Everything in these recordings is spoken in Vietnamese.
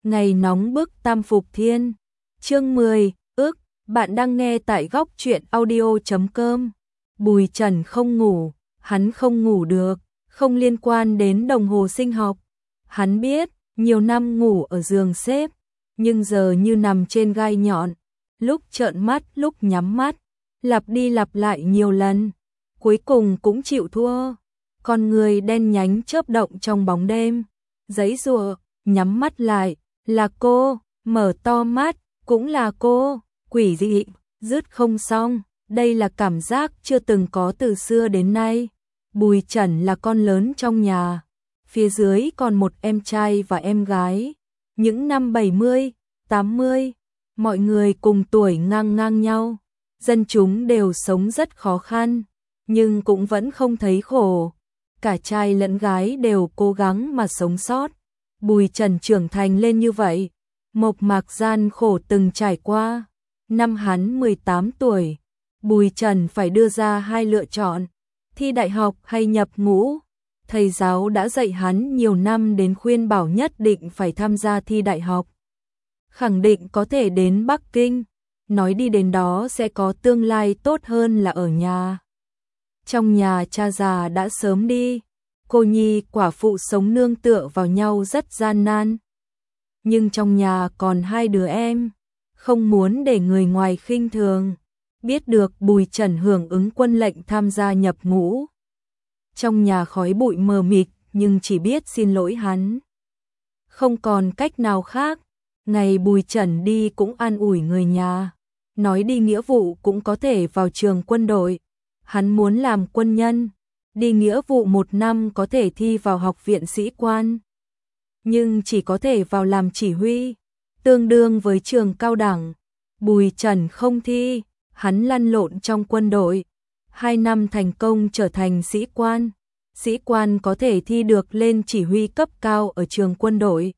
Ngày nóng bức Tam Phục Thiên. Chương 10, bạn đang nghe tại góc truyện audio.com. Bùi Trần không ngủ, hắn không ngủ được, không liên quan đến đồng hồ sinh học. Hắn biết, nhiều năm ngủ ở giường xếp, nhưng giờ như nằm trên gai nhọn, lúc trợn mắt lúc nhắm mắt, lặp đi lặp lại nhiều lần, cuối cùng cũng chịu thua. Con người đen nhánh chớp động trong bóng đêm, giãy giụa, nhắm mắt lại, là cô, mở to mắt, cũng là cô, quỷ dị, dứt không xong, đây là cảm giác chưa từng có từ xưa đến nay. Bùi Trần là con lớn trong nhà, phía dưới còn một em trai và em gái. Những năm 70, 80, mọi người cùng tuổi ngang ngang nhau, dân chúng đều sống rất khó khăn, nhưng cũng vẫn không thấy khổ. Cả trai lẫn gái đều cố gắng mà sống sót. Bùi Trần trưởng thành lên như vậy, mộc mạc gian khổ từng trải qua. Năm hắn 18 tuổi, Bùi Trần phải đưa ra hai lựa chọn, thi đại học hay nhập ngũ. Thầy giáo đã dạy hắn nhiều năm đến khuyên bảo nhất định phải tham gia thi đại học. Khẳng định có thể đến Bắc Kinh, nói đi đến đó sẽ có tương lai tốt hơn là ở nhà. Trong nhà cha già đã sớm đi, cô nhi quả phụ sống nương tựa vào nhau rất gian nan. Nhưng trong nhà còn hai đứa em, không muốn để người ngoài khinh thường. Biết được Bùi Trần hưởng ứng quân lệnh tham gia nhập ngũ, trong nhà khói bụi mờ mịt, nhưng chỉ biết xin lỗi hắn. Không còn cách nào khác, ngày Bùi Trần đi cũng an ủi người nhà, nói đi nghĩa vụ cũng có thể vào trường quân đội. Hắn muốn làm quân nhân, đi nghĩa vụ 1 năm có thể thi vào học viện sĩ quan, nhưng chỉ có thể vào làm chỉ huy, tương đương với trường cao đẳng. Bùi Trần không thi, hắn lăn lộn trong quân đội, 2 năm thành công trở thành sĩ quan. Sĩ quan có thể thi được lên chỉ huy cấp cao ở trường quân đội.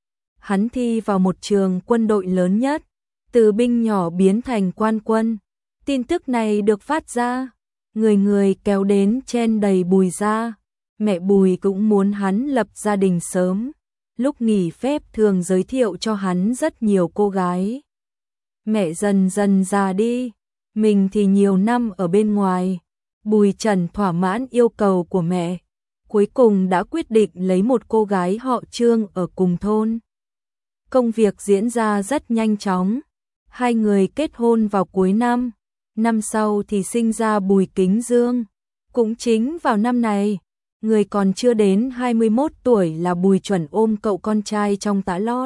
Hắn thi vào một trường quân đội lớn nhất, từ binh nhỏ biến thành quan quân. Tin tức này được phát ra, người người kéo đến chen đầy Bùi ra. Mẹ Bùi cũng muốn hắn lập gia đình sớm, lúc nghỉ phép thường giới thiệu cho hắn rất nhiều cô gái. Mẹ dần dần già đi, mình thì nhiều năm ở bên ngoài. Bùi Trần thỏa mãn yêu cầu của mẹ, cuối cùng đã quyết định lấy một cô gái họ Trương ở cùng thôn. Công việc diễn ra rất nhanh chóng, hai người kết hôn vào cuối năm. Năm sau thì sinh ra Bùi Kính Dương. Cũng chính vào năm này, người còn chưa đến 21 tuổi là Bùi chuẩn ôm cậu con trai trong tã lót.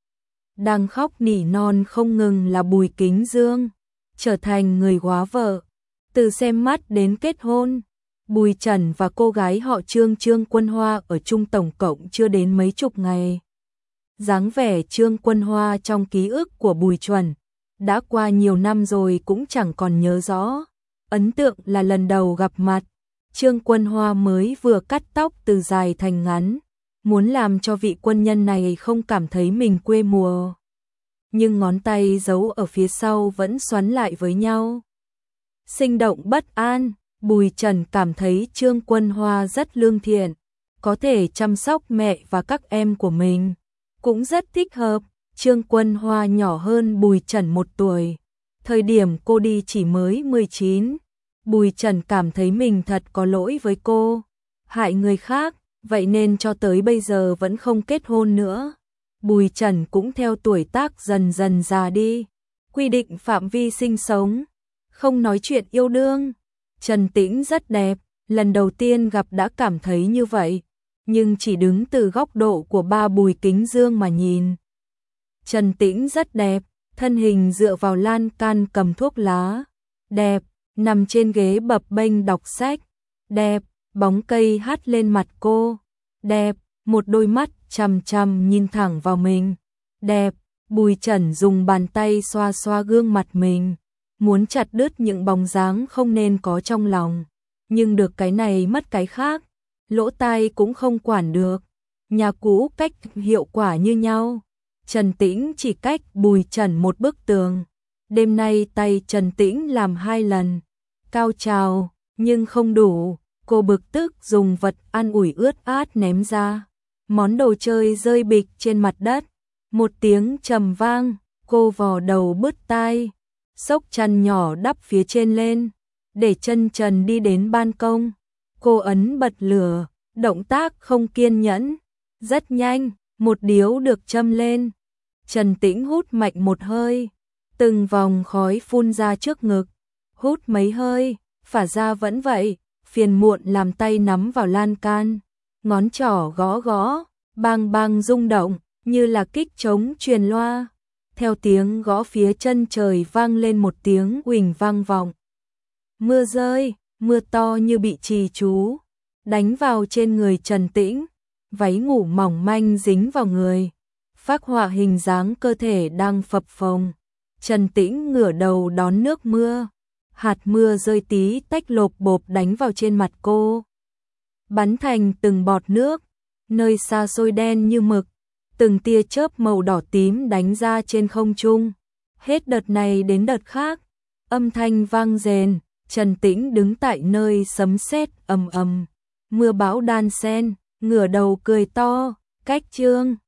Đang khóc nỉ non không ngừng là Bùi Kính Dương, trở thành người góa vợ. Từ xem mắt đến kết hôn, Bùi Trần và cô gái họ Trương Trương Quân Hoa ở chung tổng cộng chưa đến mấy chục ngày. Dáng vẻ Trương Quân Hoa trong ký ức của Bùi Chuẩn, đã qua nhiều năm rồi cũng chẳng còn nhớ rõ. Ấn tượng là lần đầu gặp mặt, Trương Quân Hoa mới vừa cắt tóc từ dài thành ngắn, muốn làm cho vị quân nhân này không cảm thấy mình quê mùa. Nhưng ngón tay giấu ở phía sau vẫn xoắn lại với nhau. Sinh động bất an, Bùi Trần cảm thấy Trương Quân Hoa rất lương thiện, có thể chăm sóc mẹ và các em của mình, cũng rất thích hợp. Trương Quân Hoa nhỏ hơn Bùi Trần 1 tuổi, thời điểm cô đi chỉ mới 19. Bùi Trần cảm thấy mình thật có lỗi với cô, hại người khác, vậy nên cho tới bây giờ vẫn không kết hôn nữa. Bùi Trần cũng theo tuổi tác dần dần già đi, quy định phạm vi sinh sống, không nói chuyện yêu đương. Trần Tĩnh rất đẹp, lần đầu tiên gặp đã cảm thấy như vậy, nhưng chỉ đứng từ góc độ của ba Bùi Kính Dương mà nhìn. Trần Tĩnh rất đẹp, thân hình dựa vào lan can cầm thuốc lá, đẹp, nằm trên ghế bập bênh đọc sách, đẹp, bóng cây hắt lên mặt cô, đẹp, một đôi mắt chằm chằm nhìn thẳng vào mình, đẹp. Bùi Trần dùng bàn tay xoa xoa gương mặt mình, muốn chặt đứt những bóng dáng không nên có trong lòng, nhưng được cái này mất cái khác, lỗ tai cũng không quản được. Nhà cũ cách hiệu quả như nhau, Trần Tĩnh chỉ cách Bùi Trần một bức tường. Đêm nay tay Trần Tĩnh làm 2 lần cao trào, nhưng không đủ, cô bực tức dùng vật an ủi ướt át ném ra. Món đồ chơi rơi bịch trên mặt đất, Một tiếng trầm vang, cô vò đầu bứt tai, xốc chăn nhỏ đắp phía trên lên, để chân trần đi đến ban công. Cô ấn bật lửa, động tác không kiên nhẫn. Rất nhanh, một điếu được châm lên. Trần Tĩnh hút mạnh một hơi, từng vòng khói phun ra trước ngực. Hút mấy hơi, phả ra vẫn vậy, phiền muộn làm tay nắm vào lan can. Ngón trỏ gõ gõ, bang bang rung động, như là kích trống truyền loa. Theo tiếng gõ phía chân trời vang lên một tiếng uỳnh vang vọng. Mưa rơi, mưa to như bị trì chú, đánh vào trên người Trần Tĩnh. Váy ngủ mỏng manh dính vào người, phác họa hình dáng cơ thể đang phập phồng. Trần Tĩnh ngửa đầu đón nước mưa, hạt mưa rơi tí tách lộp bộp đánh vào trên mặt cô, bắn thành từng bọt nước. Nơi xa xôi đen như mực, từng tia chớp màu đỏ tím đánh ra trên không trung. Hết đợt này đến đợt khác, âm thanh vang rền. Trần Tĩnh đứng tại nơi sấm sét ầm ầm, mưa bão đan xen, ngửa đầu cười to. Cách chương